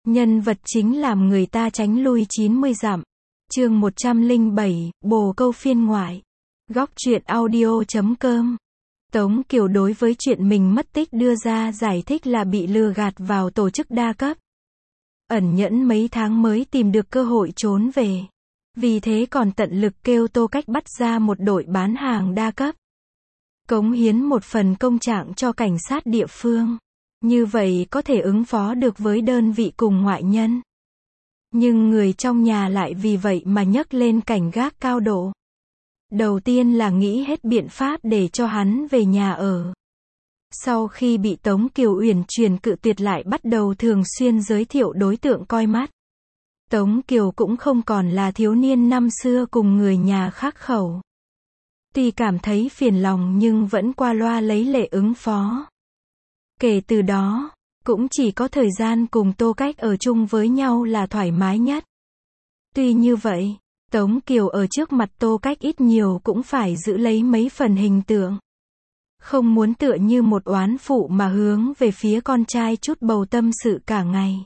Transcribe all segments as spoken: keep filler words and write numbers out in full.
Nhân vật chính làm người ta tránh lui chín mươi dặm. Chương một trăm lẻ bảy, bồ câu phiên ngoại. Góc truyện audio chấm com. Tống Kiều đối với chuyện mình mất tích đưa ra giải thích là bị lừa gạt vào tổ chức đa cấp. Ẩn nhẫn mấy tháng mới tìm được cơ hội trốn về. Vì thế còn tận lực kêu Tô Cách bắt ra một đội bán hàng đa cấp. Cống hiến một phần công trạng cho cảnh sát địa phương. Như vậy có thể ứng phó được với đơn vị cùng ngoại nhân. Nhưng người trong nhà lại vì vậy mà nhấc lên cảnh gác cao độ. Đầu tiên là nghĩ hết biện pháp để cho hắn về nhà ở. Sau khi bị Tống Kiều uyển chuyển cự tuyệt lại bắt đầu thường xuyên giới thiệu đối tượng coi mắt. Tống Kiều cũng không còn là thiếu niên năm xưa cùng người nhà khắc khẩu. Tuy cảm thấy phiền lòng nhưng vẫn qua loa lấy lệ ứng phó. Kể từ đó, cũng chỉ có thời gian cùng Tô Cách ở chung với nhau là thoải mái nhất. Tuy như vậy, Tống Kiều ở trước mặt Tô Cách ít nhiều cũng phải giữ lấy mấy phần hình tượng. Không muốn tựa như một oán phụ mà hướng về phía con trai chút bầu tâm sự cả ngày.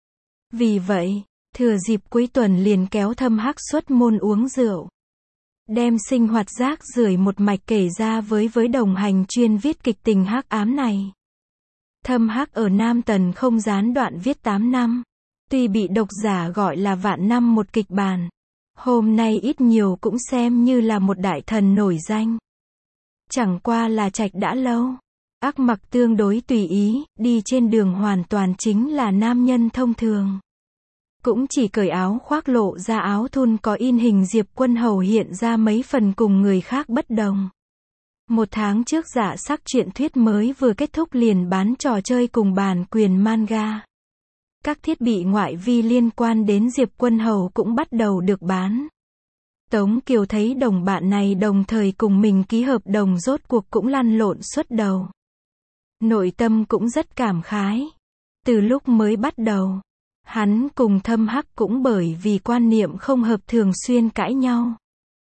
Vì vậy, thừa dịp cuối tuần liền kéo Thâm Hắc xuất môn uống rượu. Đem sinh hoạt rác rưởi một mạch kể ra với với đồng hành chuyên viết kịch tình hắc ám này. Thâm Hắc ở Nam Tần không gián đoạn viết tám năm. Tuy bị độc giả gọi là vạn năm một kịch bản. Hôm nay ít nhiều cũng xem như là một đại thần nổi danh. Chẳng qua là trạch đã lâu. Ác mặc tương đối tùy ý, đi trên đường hoàn toàn chính là nam nhân thông thường. Cũng chỉ cởi áo khoác lộ ra áo thun có in hình Diệp Quân Hầu hiện ra mấy phần cùng người khác bất đồng. Một tháng trước Dạ Sắc truyện thuyết mới vừa kết thúc liền bán trò chơi cùng bản quyền manga. Các thiết bị ngoại vi liên quan đến Diệp Quân Hầu cũng bắt đầu được bán. Tống Kiều thấy đồng bạn này đồng thời cùng mình ký hợp đồng rốt cuộc cũng lăn lộn suốt đầu. Nội tâm cũng rất cảm khái. Từ lúc mới bắt đầu, hắn cùng Thâm Hắc cũng bởi vì quan niệm không hợp thường xuyên cãi nhau.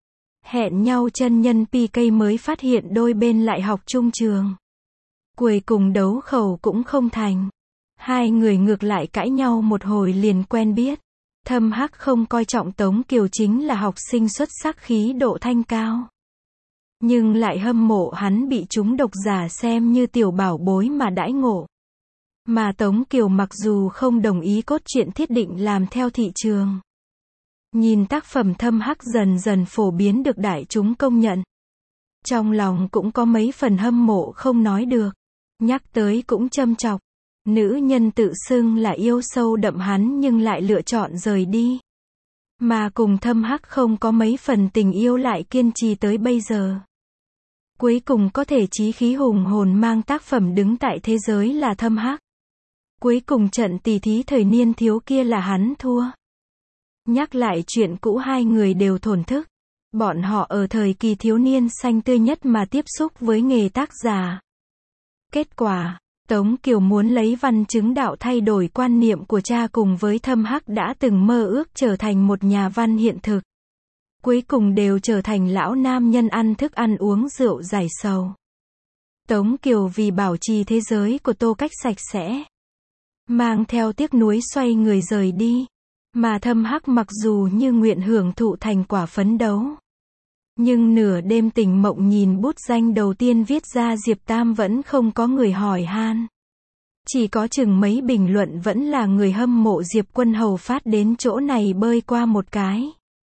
Hẹn nhau chân nhân pê ca mới phát hiện đôi bên lại học chung trường. Cuối cùng đấu khẩu cũng không thành. Hai người ngược lại cãi nhau một hồi liền quen biết. Thâm Hắc không coi trọng Tống Kiều chính là học sinh xuất sắc khí độ thanh cao. Nhưng lại hâm mộ hắn bị chúng độc giả xem như tiểu bảo bối mà đãi ngộ. Mà Tống Kiều mặc dù không đồng ý cốt truyện thiết định làm theo thị trường. Nhìn tác phẩm Thâm Hắc dần dần phổ biến được đại chúng công nhận. Trong lòng cũng có mấy phần hâm mộ không nói được. Nhắc tới cũng châm chọc. Nữ nhân tự xưng là yêu sâu đậm hắn nhưng lại lựa chọn rời đi. Mà cùng Thâm Hắc không có mấy phần tình yêu lại kiên trì tới bây giờ. Cuối cùng có thể chí khí hùng hồn mang tác phẩm đứng tại thế giới là Thâm Hắc. Cuối cùng trận tỉ thí thời niên thiếu kia là hắn thua. Nhắc lại chuyện cũ hai người đều thổn thức. Bọn họ ở thời kỳ thiếu niên xanh tươi nhất mà tiếp xúc với nghề tác giả. Kết quả, Tống Kiều muốn lấy văn chứng đạo thay đổi quan niệm của cha cùng với Thâm Hắc đã từng mơ ước trở thành một nhà văn hiện thực. Cuối cùng đều trở thành lão nam nhân ăn thức ăn uống rượu giải sầu. Tống Kiều vì bảo trì thế giới của Tô Cách sạch sẽ. Mang theo tiếc nuối xoay người rời đi. Mà Thâm Hắc mặc dù như nguyện hưởng thụ thành quả phấn đấu. Nhưng nửa đêm tỉnh mộng nhìn bút danh đầu tiên viết ra Diệp Tam vẫn không có người hỏi han. Chỉ có chừng mấy bình luận vẫn là người hâm mộ Diệp Quân Hầu phát đến chỗ này bơi qua một cái.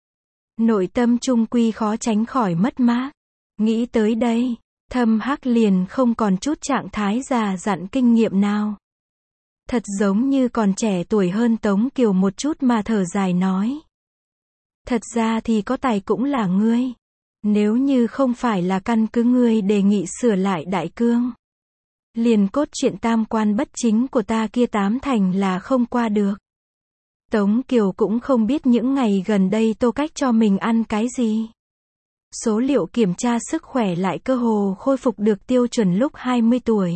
Nội tâm trung quy khó tránh khỏi mất mát. Nghĩ tới đây, Thâm Hắc liền không còn chút trạng thái già dặn kinh nghiệm nào. Thật giống như còn trẻ tuổi hơn Tống Kiều một chút mà thở dài nói. Thật ra thì có tài cũng là ngươi. Nếu như không phải là căn cứ ngươi đề nghị sửa lại đại cương. Liền cốt truyện tam quan bất chính của ta kia tám thành là không qua được. Tống Kiều cũng không biết những ngày gần đây Tô Cách cho mình ăn cái gì. Số liệu kiểm tra sức khỏe lại cơ hồ khôi phục được tiêu chuẩn lúc hai mươi tuổi.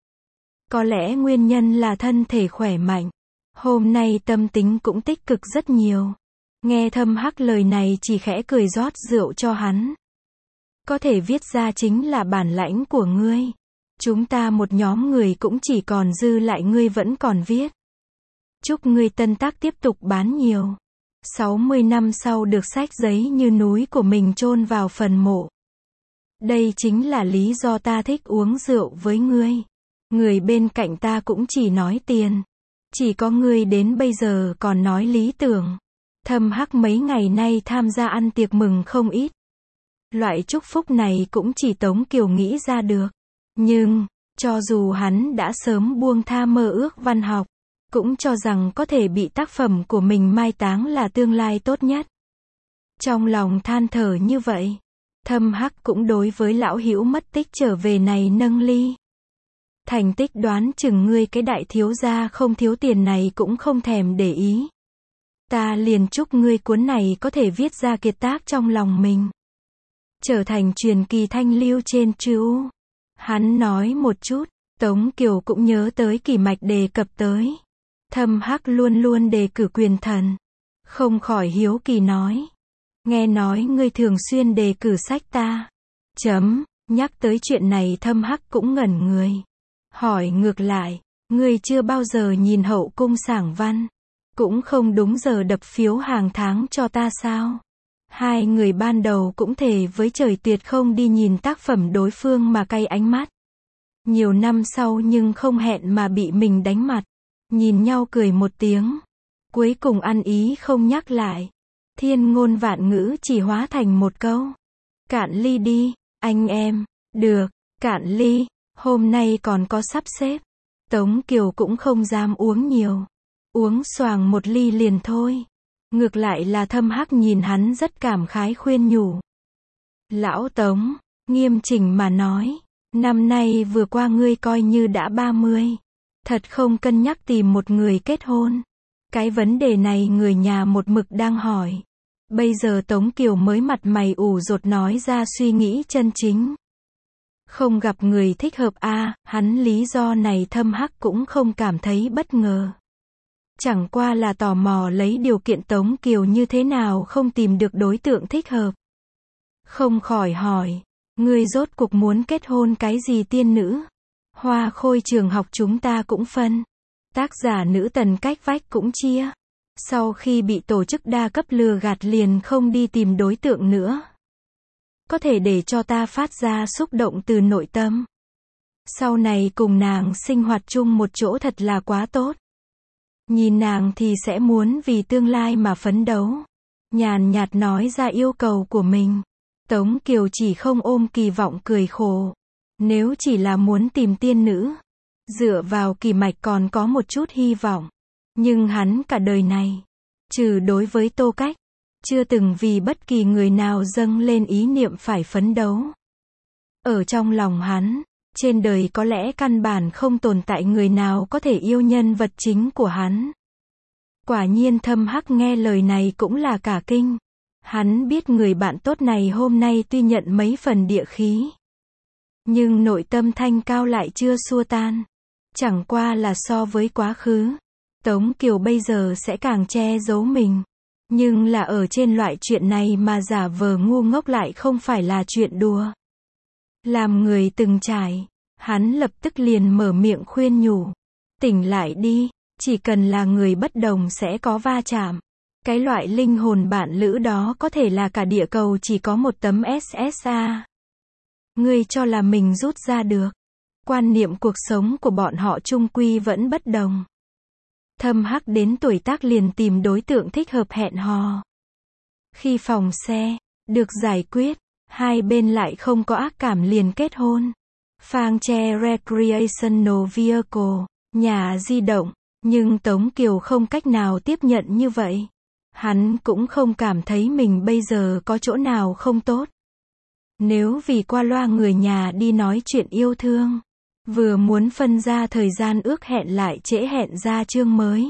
Có lẽ nguyên nhân là thân thể khỏe mạnh. Hôm nay tâm tính cũng tích cực rất nhiều. Nghe Thâm Hắc lời này chỉ khẽ cười rót rượu cho hắn. Có thể viết ra chính là bản lãnh của ngươi. Chúng ta một nhóm người cũng chỉ còn dư lại ngươi vẫn còn viết. Chúc ngươi tân tác tiếp tục bán nhiều. sáu mươi năm sau được xách giấy như núi của mình chôn vào phần mộ. Đây chính là lý do ta thích uống rượu với ngươi. Người bên cạnh ta cũng chỉ nói tiền. Chỉ có ngươi đến bây giờ còn nói lý tưởng. Thâm Hắc mấy ngày nay tham gia ăn tiệc mừng không ít. Loại chúc phúc này cũng chỉ Tống Kiều nghĩ ra được. Nhưng, cho dù hắn đã sớm buông tha mơ ước văn học, cũng cho rằng có thể bị tác phẩm của mình mai táng là tương lai tốt nhất. Trong lòng than thở như vậy, Thâm Hắc cũng đối với lão hữu mất tích trở về này nâng ly. Thành tích đoán chừng ngươi cái đại thiếu gia không thiếu tiền này cũng không thèm để ý. Ta liền chúc ngươi cuốn này có thể viết ra kiệt tác trong lòng mình. Trở thành truyền kỳ thanh lưu trên chữ. Hắn nói một chút, Tống Kiều cũng nhớ tới Kỷ Mạch đề cập tới. Thâm Hắc luôn luôn đề cử quyền thần. Không khỏi hiếu kỳ nói. Nghe nói ngươi thường xuyên đề cử sách ta. Chấm, nhắc tới chuyện này Thâm Hắc cũng ngẩn người. Hỏi ngược lại, ngươi chưa bao giờ nhìn hậu cung sảng văn. Cũng không đúng giờ đập phiếu hàng tháng cho ta sao? Hai người ban đầu cũng thề với trời tuyệt không đi nhìn tác phẩm đối phương mà cay ánh mắt. Nhiều năm sau nhưng không hẹn mà bị mình đánh mặt. Nhìn nhau cười một tiếng. Cuối cùng ăn ý không nhắc lại. Thiên ngôn vạn ngữ chỉ hóa thành một câu. Cạn ly đi, anh em. Được, cạn ly. Hôm nay còn có sắp xếp. Tống Kiều cũng không dám uống nhiều. Uống xoàng một ly liền thôi. Ngược lại là Thâm Hắc nhìn hắn rất cảm khái khuyên nhủ. Lão Tống, nghiêm chỉnh mà nói. Năm nay vừa qua ngươi coi như đã ba mươi. Thật không cân nhắc tìm một người kết hôn. Cái vấn đề này người nhà một mực đang hỏi. Bây giờ Tống Kiều mới mặt mày ủ rột nói ra suy nghĩ chân chính. Không gặp người thích hợp a, à, hắn lý do này Thâm Hắc cũng không cảm thấy bất ngờ. Chẳng qua là tò mò lấy điều kiện Tống Kiều như thế nào không tìm được đối tượng thích hợp. Không khỏi hỏi, ngươi rốt cuộc muốn kết hôn cái gì tiên nữ? Hoa Khôi trường học chúng ta cũng phân. Tác giả nữ tần cách vách cũng chia. Sau khi bị tổ chức đa cấp lừa gạt liền không đi tìm đối tượng nữa. Có thể để cho ta phát ra xúc động từ nội tâm. Sau này cùng nàng sinh hoạt chung một chỗ thật là quá tốt. Nhìn nàng thì sẽ muốn vì tương lai mà phấn đấu. Nhàn nhạt nói ra yêu cầu của mình. Tống Kiều chỉ không ôm kỳ vọng cười khổ. Nếu chỉ là muốn tìm tiên nữ, dựa vào Kỷ Mạch còn có một chút hy vọng. Nhưng hắn cả đời này, trừ đối với Tô Cách, chưa từng vì bất kỳ người nào dâng lên ý niệm phải phấn đấu. Ở trong lòng hắn, trên đời có lẽ căn bản không tồn tại người nào có thể yêu nhân vật chính của hắn. Quả nhiên Thâm Hắc nghe lời này cũng là cả kinh. Hắn biết người bạn tốt này hôm nay tuy nhận mấy phần địa khí, nhưng nội tâm thanh cao lại chưa xua tan. Chẳng qua là so với quá khứ, Tống Kiều bây giờ sẽ càng che giấu mình. Nhưng là ở trên loại chuyện này mà giả vờ ngu ngốc lại không phải là chuyện đùa. Làm người từng trải, hắn lập tức liền mở miệng khuyên nhủ. Tỉnh lại đi, chỉ cần là người bất đồng sẽ có va chạm. Cái loại linh hồn bạn lữ đó có thể là cả địa cầu chỉ có một tấm ét ét a. Ngươi cho là mình rút ra được. Quan niệm cuộc sống của bọn họ chung quy vẫn bất đồng. Thâm Hắc đến tuổi tác liền tìm đối tượng thích hợp hẹn hò. Khi phòng xe được giải quyết, hai bên lại không có ác cảm liền kết hôn. Phang che recreational vehicle, nhà di động, nhưng Tống Kiều không cách nào tiếp nhận như vậy. Hắn cũng không cảm thấy mình bây giờ có chỗ nào không tốt. Nếu vì qua loa người nhà đi nói chuyện yêu thương, vừa muốn phân ra thời gian ước hẹn lại trễ hẹn ra chương mới.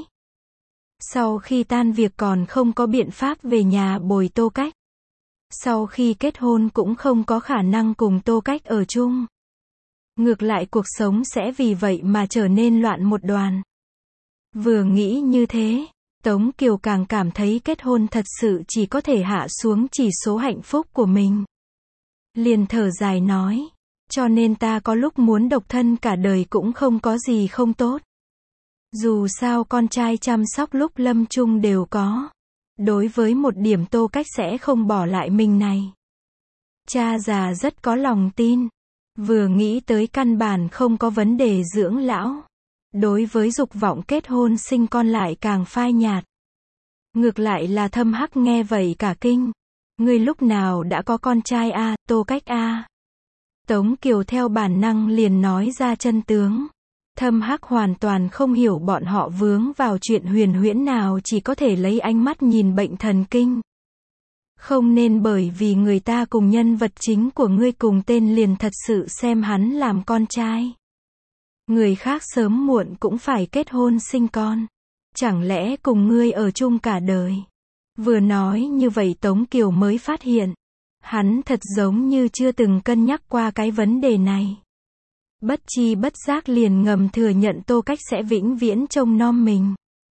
Sau khi tan việc còn không có biện pháp về nhà bồi Tô Cách. Sau khi kết hôn cũng không có khả năng cùng Tô Cách ở chung. Ngược lại cuộc sống sẽ vì vậy mà trở nên loạn một đoàn. Vừa nghĩ như thế, Tống Kiều càng cảm thấy kết hôn thật sự chỉ có thể hạ xuống chỉ số hạnh phúc của mình. Liền thở dài nói, cho nên ta có lúc muốn độc thân cả đời cũng không có gì không tốt. Dù sao con trai chăm sóc lúc lâm chung đều có. Đối với một điểm Tô Cách sẽ không bỏ lại mình này. Cha già rất có lòng tin. Vừa nghĩ tới căn bản không có vấn đề dưỡng lão. Đối với dục vọng kết hôn sinh con lại càng phai nhạt. Ngược lại là Thâm Hắc nghe vậy cả kinh. Ngươi lúc nào đã có con trai a, à, Tô Cách a? À. Tống Kiều theo bản năng liền nói ra chân tướng. Thâm Hắc hoàn toàn không hiểu bọn họ vướng vào chuyện huyền huyễn nào, chỉ có thể lấy ánh mắt nhìn bệnh thần kinh. Không nên bởi vì người ta cùng nhân vật chính của ngươi cùng tên liền thật sự xem hắn làm con trai. Người khác sớm muộn cũng phải kết hôn sinh con. Chẳng lẽ cùng ngươi ở chung cả đời? Vừa nói như vậy Tống Kiều mới phát hiện. Hắn thật giống như chưa từng cân nhắc qua cái vấn đề này. Bất chi bất giác liền ngầm thừa nhận Tô Cách sẽ vĩnh viễn trông nom mình.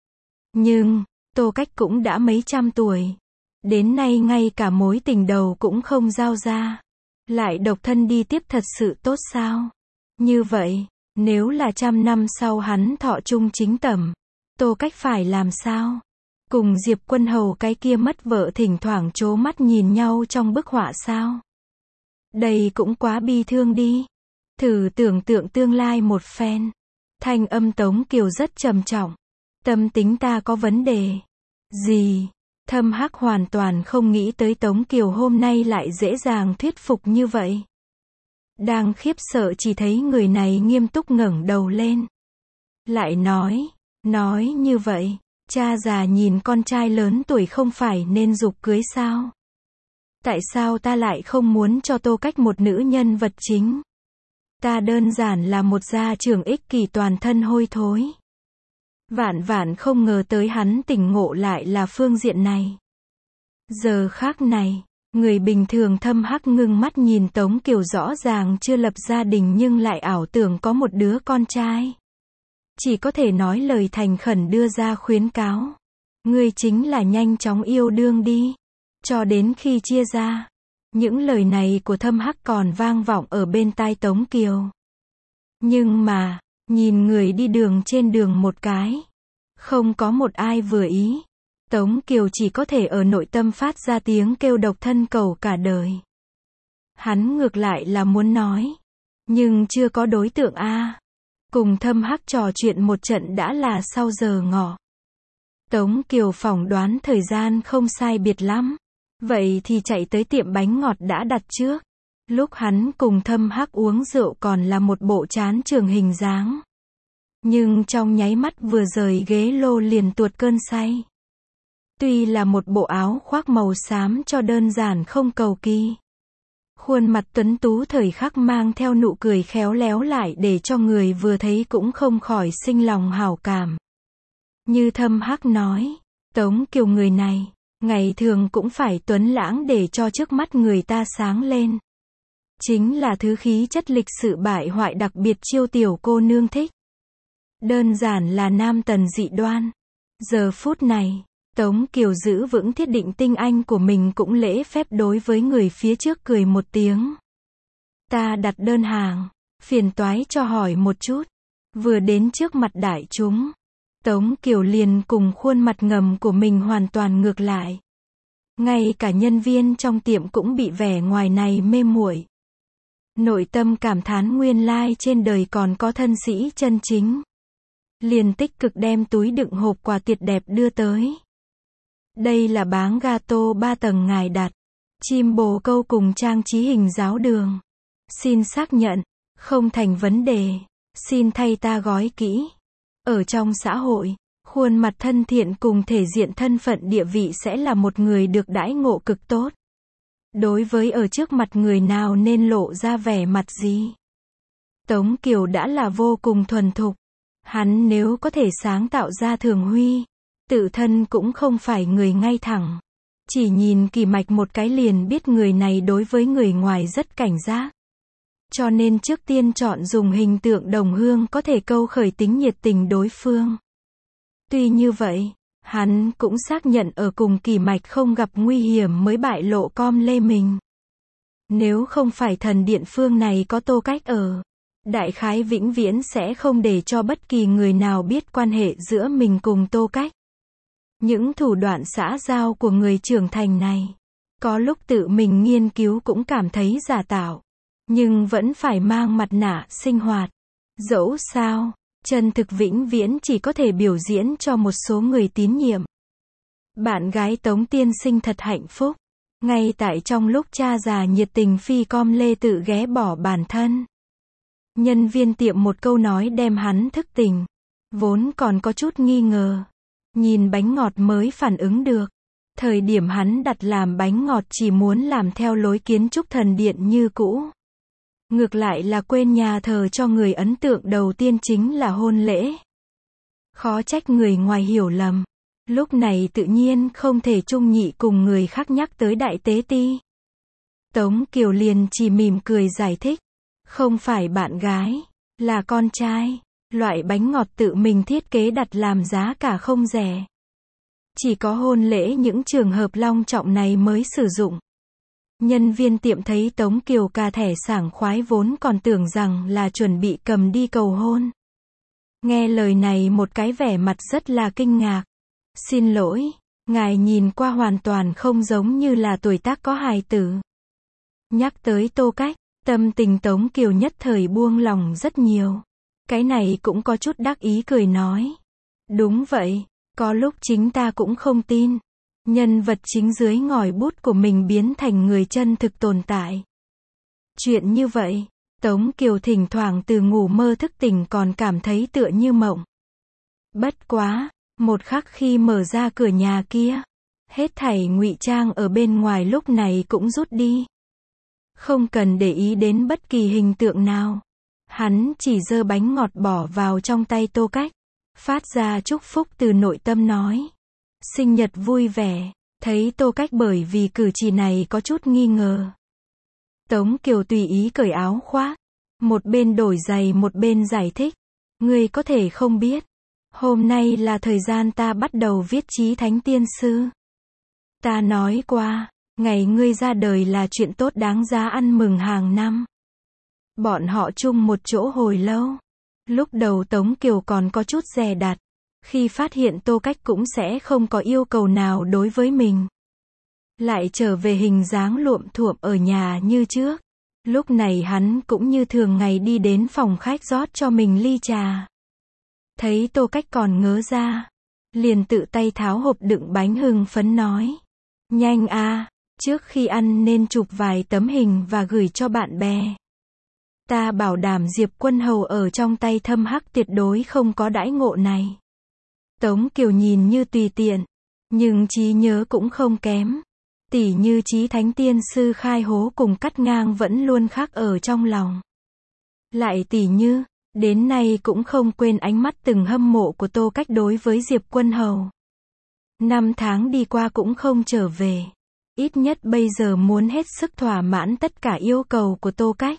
Nhưng, Tô Cách cũng đã mấy trăm tuổi. Đến nay ngay cả mối tình đầu cũng không giao ra. Lại độc thân đi tiếp thật sự tốt sao? Như vậy, nếu là trăm năm sau hắn thọ chung chính tẩm, Tô Cách phải làm sao? Cùng Diệp Quân Hầu cái kia mất vợ thỉnh thoảng trố mắt nhìn nhau trong bức họa sao? Đây cũng quá bi thương đi. Thử tưởng tượng tương lai một phen. Thanh âm Tống Kiều rất trầm trọng. Tâm tính ta có vấn đề. Gì? Thâm Hắc hoàn toàn không nghĩ tới Tống Kiều hôm nay lại dễ dàng thuyết phục như vậy. Đang khiếp sợ chỉ thấy người này nghiêm túc ngẩng đầu lên. Lại nói, nói như vậy, cha già nhìn con trai lớn tuổi không phải nên giục cưới sao? Tại sao ta lại không muốn cho Tô Cách một nữ nhân vật chính? Ta đơn giản là một gia trưởng ích kỷ toàn thân hôi thối. Vạn vạn không ngờ tới hắn tỉnh ngộ lại là phương diện này. Giờ khác này, người bình thường Thâm Hắc ngưng mắt nhìn Tống Kiều rõ ràng chưa lập gia đình nhưng lại ảo tưởng có một đứa con trai. Chỉ có thể nói lời thành khẩn đưa ra khuyến cáo. Ngươi chính là nhanh chóng yêu đương đi. Cho đến khi chia ra. Những lời này của Thâm Hắc còn vang vọng ở bên tai Tống Kiều. Nhưng mà, nhìn người đi đường trên đường một cái. Không có một ai vừa ý. Tống Kiều chỉ có thể ở nội tâm phát ra tiếng kêu độc thân cầu cả đời. Hắn ngược lại là muốn nói. Nhưng chưa có đối tượng a. Cùng Thâm Hắc trò chuyện một trận đã là sau giờ ngọ. Tống Kiều phỏng đoán thời gian không sai biệt lắm. Vậy thì chạy tới tiệm bánh ngọt đã đặt trước. Lúc hắn cùng Thâm Hắc uống rượu còn là một bộ chán trường hình dáng. Nhưng trong nháy mắt vừa rời ghế lô liền tuột cơn say. Tuy là một bộ áo khoác màu xám cho đơn giản không cầu kỳ. Khuôn mặt tuấn tú thời khắc mang theo nụ cười khéo léo lại để cho người vừa thấy cũng không khỏi sinh lòng hảo cảm. Như Thâm Hắc nói, Tống Kiều người này, ngày thường cũng phải tuấn lãng để cho trước mắt người ta sáng lên. Chính là thứ khí chất lịch sự bại hoại đặc biệt chiêu tiểu cô nương thích. Đơn giản là nam tần dị đoan. Giờ phút này, Tống Kiều giữ vững thiết định tinh anh của mình cũng lễ phép đối với người phía trước cười một tiếng. Ta đặt đơn hàng, phiền toái cho hỏi một chút. Vừa đến trước mặt đại chúng, Tống Kiều liền cùng khuôn mặt ngầm của mình hoàn toàn ngược lại. Ngay cả nhân viên trong tiệm cũng bị vẻ ngoài này mê muội. Nội tâm cảm thán nguyên lai trên đời còn có thân sĩ chân chính. Liền tích cực đem túi đựng hộp quà tiệc đẹp đưa tới. Đây là báng gato ba tầng ngài đặt. Chim bồ câu cùng trang trí hình giáo đường. Xin xác nhận, không thành vấn đề. Xin thay ta gói kỹ. Ở trong xã hội, khuôn mặt thân thiện cùng thể diện thân phận địa vị sẽ là một người được đãi ngộ cực tốt. Đối với ở trước mặt người nào nên lộ ra vẻ mặt gì? Tống Kiều đã là vô cùng thuần thục. Hắn nếu có thể sáng tạo ra Thường Huy, tự thân cũng không phải người ngay thẳng. Chỉ nhìn Kỳ Mạch một cái liền biết người này đối với người ngoài rất cảnh giác. Cho nên trước tiên chọn dùng hình tượng đồng hương có thể câu khởi tính nhiệt tình đối phương. Tuy như vậy, hắn cũng xác nhận ở cùng Kỳ Mạch không gặp nguy hiểm mới bại lộ com lê mình. Nếu không phải thần điện phương này có Tô Cách ở, Đại khái vĩnh viễn sẽ không để cho bất kỳ người nào biết quan hệ giữa mình cùng Tô Cách. Những thủ đoạn xã giao của người trưởng thành này, có lúc tự mình nghiên cứu cũng cảm thấy giả tạo, nhưng vẫn phải mang mặt nạ sinh hoạt. Dẫu sao, chân thực vĩnh viễn chỉ có thể biểu diễn cho một số người tín nhiệm. Bạn gái Tống tiên sinh thật hạnh phúc. Ngay tại trong lúc cha già nhiệt tình phi com lê tự ghé bỏ bản thân. Nhân viên tiệm một câu nói đem hắn thức tỉnh. Vốn còn có chút nghi ngờ. Nhìn bánh ngọt mới phản ứng được. Thời điểm hắn đặt làm bánh ngọt chỉ muốn làm theo lối kiến trúc thần điện như cũ. Ngược lại là quên nhà thờ cho người ấn tượng đầu tiên chính là hôn lễ. Khó trách người ngoài hiểu lầm. Lúc này tự nhiên không thể chung nhị cùng người khác nhắc tới đại tế ti. Tống Kiều liền chỉ mỉm cười giải thích. Không phải bạn gái, là con trai. Loại bánh ngọt tự mình thiết kế đặt làm giá cả không rẻ. Chỉ có hôn lễ những trường hợp long trọng này mới sử dụng. Nhân viên tiệm thấy Tống Kiều cà thẻ sảng khoái vốn còn tưởng rằng là chuẩn bị cầm đi cầu hôn. Nghe lời này một cái vẻ mặt rất là kinh ngạc. Xin lỗi, ngài nhìn qua hoàn toàn không giống như là tuổi tác có hài tử. Nhắc tới Tô Cách, tâm tình Tống Kiều nhất thời buông lòng rất nhiều. Cái này cũng có chút đắc ý cười nói. Đúng vậy, có lúc chính ta cũng không tin. Nhân vật chính dưới ngòi bút của mình biến thành người chân thực tồn tại. Chuyện như vậy, Tống Kiều thỉnh thoảng từ ngủ mơ thức tỉnh còn cảm thấy tựa như mộng. Bất quá, một khắc khi mở ra cửa nhà kia, hết thảy ngụy trang ở bên ngoài lúc này cũng rút đi. Không cần để ý đến bất kỳ hình tượng nào. Hắn chỉ giơ bánh ngọt bỏ vào trong tay Tô Cách, phát ra chúc phúc từ nội tâm nói. Sinh nhật vui vẻ, thấy Tô Cách bởi vì cử chỉ này có chút nghi ngờ. Tống Kiều tùy ý cởi áo khoác, một bên đổi giày một bên giải thích. Ngươi có thể không biết. Hôm nay là thời gian ta bắt đầu viết chí thánh tiên sư. Ta nói qua, ngày ngươi ra đời là chuyện tốt đáng giá ăn mừng hàng năm. Bọn họ chung một chỗ hồi lâu. Lúc đầu Tống Kiều còn có chút dè đặt. Khi phát hiện Tô Cách cũng sẽ không có yêu cầu nào đối với mình. Lại trở về hình dáng luộm thuộm ở nhà như trước. Lúc này hắn cũng như thường ngày đi đến phòng khách rót cho mình ly trà. Thấy Tô Cách còn ngớ ra. Liền tự tay tháo hộp đựng bánh hưng phấn nói. Nhanh a, trước khi ăn nên chụp vài tấm hình và gửi cho bạn bè. Ta bảo đảm Diệp Quân Hầu ở trong tay Thâm Hắc tuyệt đối không có đãi ngộ này. Tống Kiều nhìn như tùy tiện, nhưng trí nhớ cũng không kém. Tỉ như chí thánh tiên sư khai hố cùng cắt ngang vẫn luôn khắc ở trong lòng. Lại tỉ như, đến nay cũng không quên ánh mắt từng hâm mộ của Tô Cách đối với Diệp Quân Hầu. Năm tháng đi qua cũng không trở về. Ít nhất bây giờ muốn hết sức thỏa mãn tất cả yêu cầu của Tô Cách.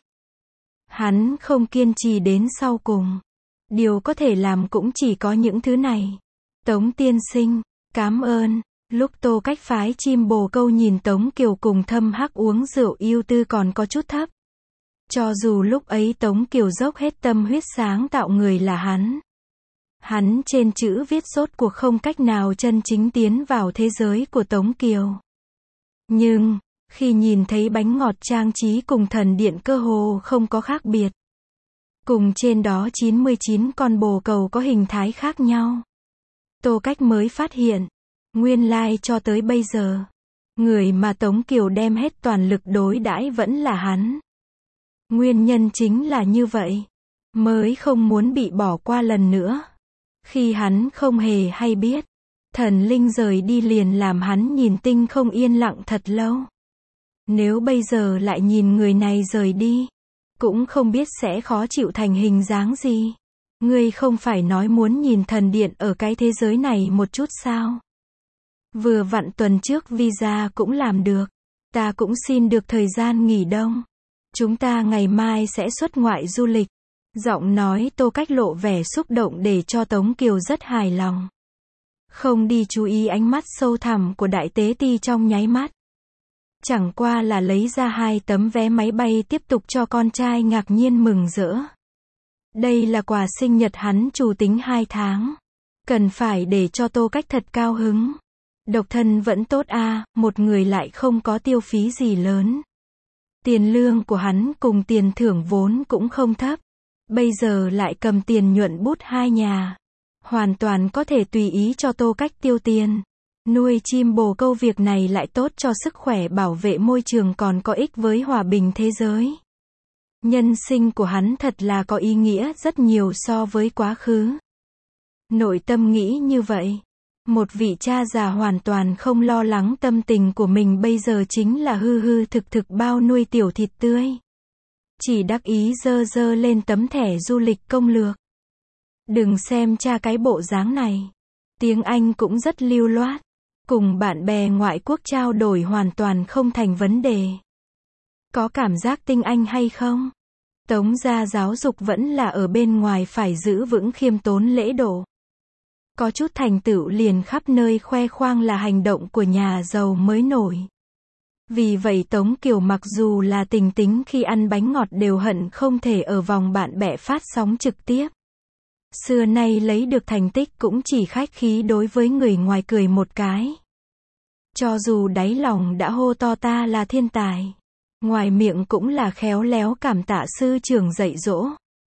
Hắn không kiên trì đến sau cùng. Điều có thể làm cũng chỉ có những thứ này. Tống tiên sinh, cảm ơn. Lúc Tô Cách phái chim bồ câu nhìn Tống Kiều cùng Thâm Hắc uống rượu yêu tư còn có chút thấp. Cho dù lúc ấy Tống Kiều dốc hết tâm huyết sáng tạo người là hắn. Hắn trên chữ viết rốt cuộc không cách nào chân chính tiến vào thế giới của Tống Kiều. Nhưng, khi nhìn thấy bánh ngọt trang trí cùng thần điện cơ hồ không có khác biệt. Cùng trên đó chín mươi chín con bồ câu có hình thái khác nhau. Tô Cách mới phát hiện, nguyên lai cho tới bây giờ, người mà Tống Kiều đem hết toàn lực đối đãi vẫn là hắn. Nguyên nhân chính là như vậy, mới không muốn bị bỏ qua lần nữa. Khi hắn không hề hay biết, thần linh rời đi liền làm hắn nhìn tinh không yên lặng thật lâu. Nếu bây giờ lại nhìn người này rời đi, cũng không biết sẽ khó chịu thành hình dáng gì. Ngươi không phải nói muốn nhìn thần điện ở cái thế giới này một chút sao? Vừa vặn tuần trước visa cũng làm được. Ta cũng xin được thời gian nghỉ đông. Chúng ta ngày mai sẽ xuất ngoại du lịch. Giọng nói Tô Cách lộ vẻ xúc động để cho Tống Kiều rất hài lòng. Không đi chú ý ánh mắt sâu thẳm của đại tế ti trong nháy mắt. Chẳng qua là lấy ra hai tấm vé máy bay tiếp tục cho con trai ngạc nhiên mừng rỡ. Đây là quà sinh nhật hắn chủ tính hai tháng. Cần phải để cho Tô Cách thật cao hứng. Độc thân vẫn tốt a, một người lại không có tiêu phí gì lớn. Tiền lương của hắn cùng tiền thưởng vốn cũng không thấp. Bây giờ lại cầm tiền nhuận bút hai nhà. Hoàn toàn có thể tùy ý cho Tô Cách tiêu tiền. Nuôi chim bồ câu việc này lại tốt cho sức khỏe, bảo vệ môi trường, còn có ích với hòa bình thế giới. Nhân sinh của hắn thật là có ý nghĩa rất nhiều so với quá khứ. Nội tâm nghĩ như vậy. Một vị cha già hoàn toàn không lo lắng tâm tình của mình bây giờ chính là hư hư thực thực bao nuôi tiểu thịt tươi. Chỉ đắc ý dơ dơ lên tấm thẻ du lịch công lược. Đừng xem cha cái bộ dáng này. Tiếng Anh cũng rất lưu loát. Cùng bạn bè ngoại quốc trao đổi hoàn toàn không thành vấn đề. Có cảm giác tinh Anh hay không? Tống gia giáo dục vẫn là ở bên ngoài phải giữ vững khiêm tốn lễ độ. Có chút thành tựu liền khắp nơi khoe khoang là hành động của nhà giàu mới nổi. Vì vậy Tống Kiều mặc dù là tình tính khi ăn bánh ngọt đều hận không thể ở vòng bạn bè phát sóng trực tiếp. Xưa nay lấy được thành tích cũng chỉ khách khí đối với người ngoài cười một cái. Cho dù đáy lòng đã hô to ta là thiên tài. Ngoài miệng cũng là khéo léo cảm tạ sư trưởng dạy dỗ.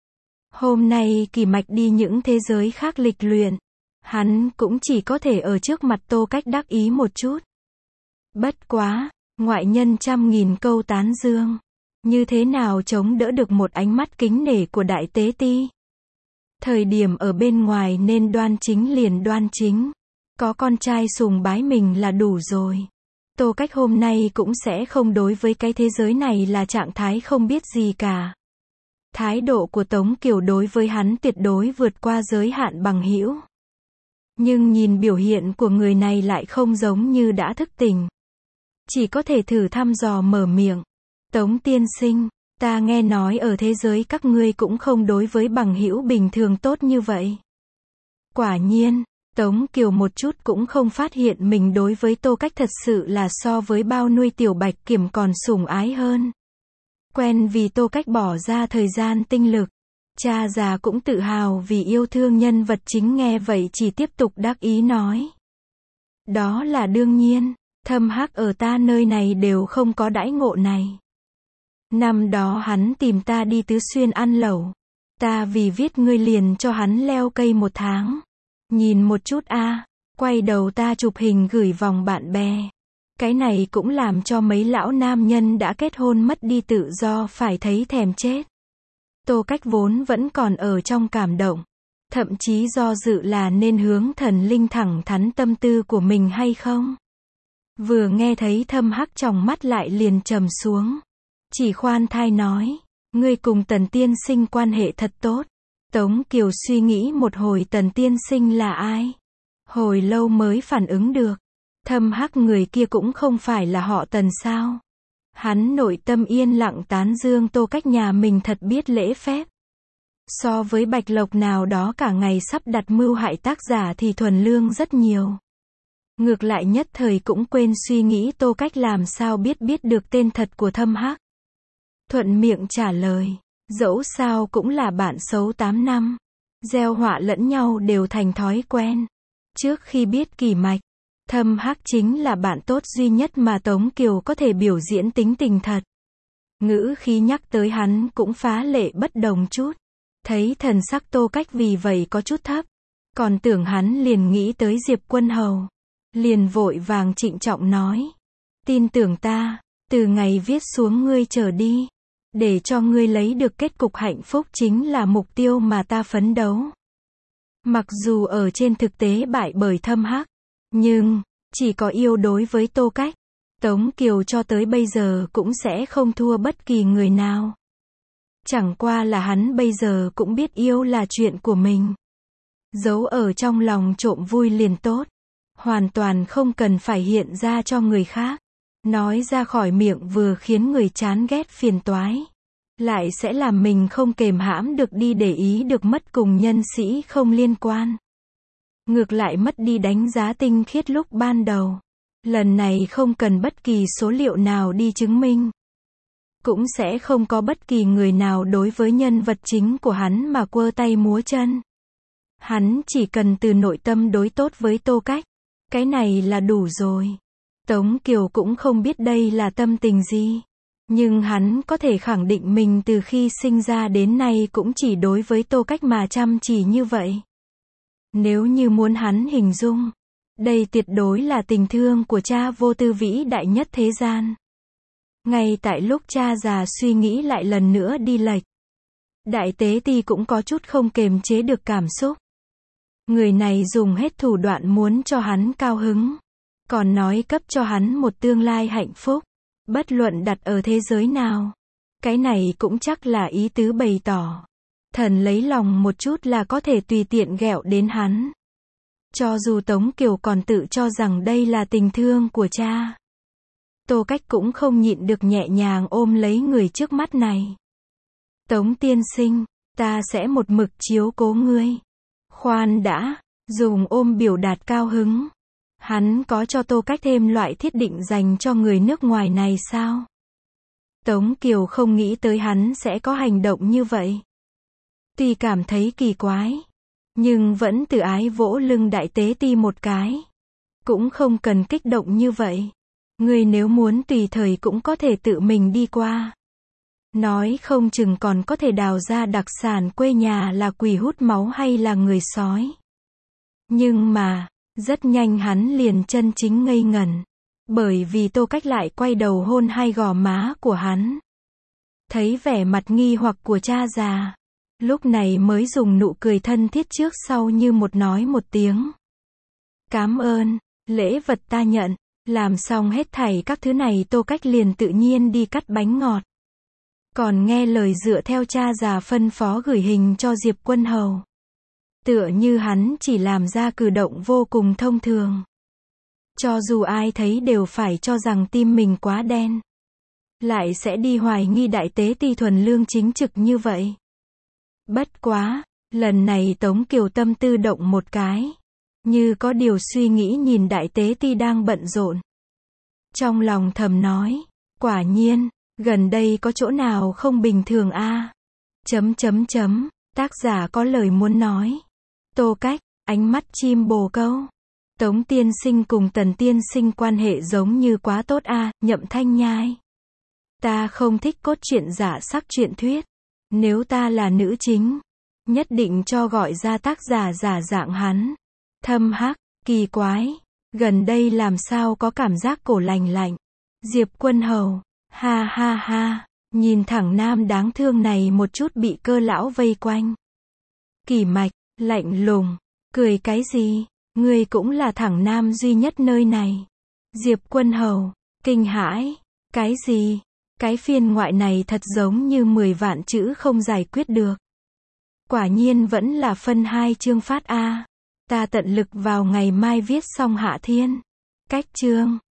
Hôm nay Kỳ Mạch đi những thế giới khác lịch luyện. Hắn cũng chỉ có thể ở trước mặt Tô Cách đắc ý một chút. Bất quá, ngoại nhân trăm nghìn câu tán dương. Như thế nào chống đỡ được một ánh mắt kính nể của đại tế ti. Thời điểm ở bên ngoài nên đoan chính liền đoan chính. Có con trai sùng bái mình là đủ rồi. Tô Cách hôm nay cũng sẽ không đối với cái thế giới này là trạng thái không biết gì cả. Thái độ của Tống Kiều đối với hắn tuyệt đối vượt qua giới hạn bằng hữu. Nhưng nhìn biểu hiện của người này lại không giống như đã thức tỉnh. Chỉ có thể thử thăm dò mở miệng. Tống tiên sinh, ta nghe nói ở thế giới các ngươi cũng không đối với bằng hữu bình thường tốt như vậy. Quả nhiên, Tống Kiều một chút cũng không phát hiện mình đối với Tô Cách thật sự là so với bao nuôi tiểu bạch kiểm còn sủng ái hơn. Quen vì Tô Cách bỏ ra thời gian tinh lực. Cha già cũng tự hào vì yêu thương nhân vật chính, nghe vậy chỉ tiếp tục đắc ý nói. Đó là đương nhiên, Thâm Hắc ở ta nơi này đều không có đãi ngộ này. Năm đó hắn tìm ta đi Tứ Xuyên ăn lẩu. Ta vì viết ngươi liền cho hắn leo cây một tháng. Nhìn một chút a, quay đầu ta chụp hình gửi vòng bạn bè. Cái này cũng làm cho mấy lão nam nhân đã kết hôn mất đi tự do phải thấy thèm chết. Tô Cách vốn vẫn còn ở trong cảm động. Thậm chí do dự là nên hướng thần linh thẳng thắn tâm tư của mình hay không. Vừa nghe thấy Thâm Hắc tròng mắt lại liền trầm xuống. Chỉ khoan thai nói, ngươi cùng Tần tiên sinh quan hệ thật tốt. Tống Kiều suy nghĩ một hồi, Tần tiên sinh là ai? Hồi lâu mới phản ứng được. Thâm Hắc người kia cũng không phải là họ Tần sao? Hắn nội tâm yên lặng tán dương Tô Cách nhà mình thật biết lễ phép. So với Bạch Lộc nào đó cả ngày sắp đặt mưu hại tác giả thì thuần lương rất nhiều. Ngược lại nhất thời cũng quên suy nghĩ Tô Cách làm sao biết biết được tên thật của Thâm Hắc. Thuận miệng trả lời, dẫu sao cũng là bạn xấu tám năm. Gieo họa lẫn nhau đều thành thói quen. Trước khi biết Kỳ Mạch, Thâm Hắc chính là bạn tốt duy nhất mà Tống Kiều có thể biểu diễn tính tình thật. Ngữ khí nhắc tới hắn cũng phá lệ bất đồng chút. Thấy thần sắc Tô Cách vì vậy có chút thấp. Còn tưởng hắn liền nghĩ tới Diệp Quân Hầu. Liền vội vàng trịnh trọng nói. Tin tưởng ta, từ ngày viết xuống ngươi trở đi. Để cho ngươi lấy được kết cục hạnh phúc chính là mục tiêu mà ta phấn đấu. Mặc dù ở trên thực tế bại bởi Thâm Hắc. Nhưng, chỉ có yêu đối với Tô Cách. Tống Kiều cho tới bây giờ cũng sẽ không thua bất kỳ người nào. Chẳng qua là hắn bây giờ cũng biết yêu là chuyện của mình. Giấu ở trong lòng trộm vui liền tốt. Hoàn toàn không cần phải hiện ra cho người khác. Nói ra khỏi miệng vừa khiến người chán ghét phiền toái. Lại sẽ làm mình không kềm hãm được đi để ý được mất cùng nhân sĩ không liên quan. Ngược lại mất đi đánh giá tinh khiết lúc ban đầu. Lần này không cần bất kỳ số liệu nào đi chứng minh. cũng sẽ không có bất kỳ người nào đối với nhân vật chính của hắn mà quơ tay múa chân. Hắn chỉ cần từ nội tâm đối tốt với Tô Cách. Cái này là đủ rồi. Tống Kiều cũng không biết đây là tâm tình gì. Nhưng hắn có thể khẳng định mình từ khi sinh ra đến nay cũng chỉ đối với Tô Cách mà chăm chỉ như vậy. Nếu như muốn hắn hình dung, đây tuyệt đối là tình thương của cha vô tư vĩ đại nhất thế gian. Ngay tại lúc cha già suy nghĩ lại lần nữa đi lệch, Đại Tế Ti cũng có chút không kềm chế được cảm xúc. Người này dùng hết thủ đoạn muốn cho hắn cao hứng, còn nói cấp cho hắn một tương lai hạnh phúc, bất luận đặt ở thế giới nào. Cái này cũng chắc là ý tứ bày tỏ. Thần lấy lòng một chút là có thể tùy tiện ghẹo đến hắn. Cho dù Tống Kiều còn tự cho rằng đây là tình thương của cha, Tô Cách cũng không nhịn được nhẹ nhàng ôm lấy người trước mắt này. Tống tiên sinh, ta sẽ một mực chiếu cố ngươi. Khoan đã, dùng ôm biểu đạt cao hứng. Hắn có cho Tô Cách thêm loại thiết định dành cho người nước ngoài này sao? Tống Kiều không nghĩ tới hắn sẽ có hành động như vậy. Tuy cảm thấy kỳ quái, nhưng vẫn tự ái vỗ lưng Đại Tế Ti một cái. Cũng không cần kích động như vậy. Ngươi nếu muốn tùy thời cũng có thể tự mình đi qua. Nói không chừng còn có thể đào ra đặc sản quê nhà là quỷ hút máu hay là người sói. Nhưng mà, rất nhanh hắn liền chân chính ngây ngẩn. Bởi vì Tô Cách lại quay đầu hôn hai gò má của hắn. Thấy vẻ mặt nghi hoặc của cha già, lúc này mới dùng nụ cười thân thiết trước sau như một nói một tiếng. Cám ơn, lễ vật ta nhận. Làm xong hết thảy các thứ này Tô Cách liền tự nhiên đi cắt bánh ngọt. Còn nghe lời dựa theo cha già phân phó gửi hình cho Diệp Quân Hầu. Tựa như hắn chỉ làm ra cử động vô cùng thông thường. Cho dù ai thấy đều phải cho rằng tim mình quá đen. Lại sẽ đi hoài nghi Đại Tế Ti thuần lương chính trực như vậy. Bất quá, lần này Tống Kiều tâm tư động một cái. Như có điều suy nghĩ nhìn Đại Tế Ti đang bận rộn. Trong lòng thầm nói, quả nhiên, gần đây có chỗ nào không bình thường a? À? Chấm chấm chấm, tác giả có lời muốn nói. Tô Cách, ánh mắt chim bồ câu. Tống tiên sinh cùng Tần tiên sinh quan hệ giống như quá tốt a, à, Nhậm Thanh Nhai. Ta không thích cốt truyện giả sắc truyện thuyết. Nếu ta là nữ chính, nhất định cho gọi ra tác giả giả dạng hắn. Thâm hắc, kỳ quái, gần đây làm sao có cảm giác cổ lành lạnh. Diệp Quân Hầu, ha ha ha, nhìn thẳng nam đáng thương này một chút bị Cơ lão vây quanh. Kỳ Mạch, lạnh lùng, cười cái gì, ngươi cũng là thẳng nam duy nhất nơi này. Diệp Quân Hầu, kinh hãi, cái gì, cái phiên ngoại này thật giống như mười vạn chữ không giải quyết được. Quả nhiên vẫn là phân hai chương phát a. Ta tận lực vào ngày mai viết xong Hạ Thiên. Cách chương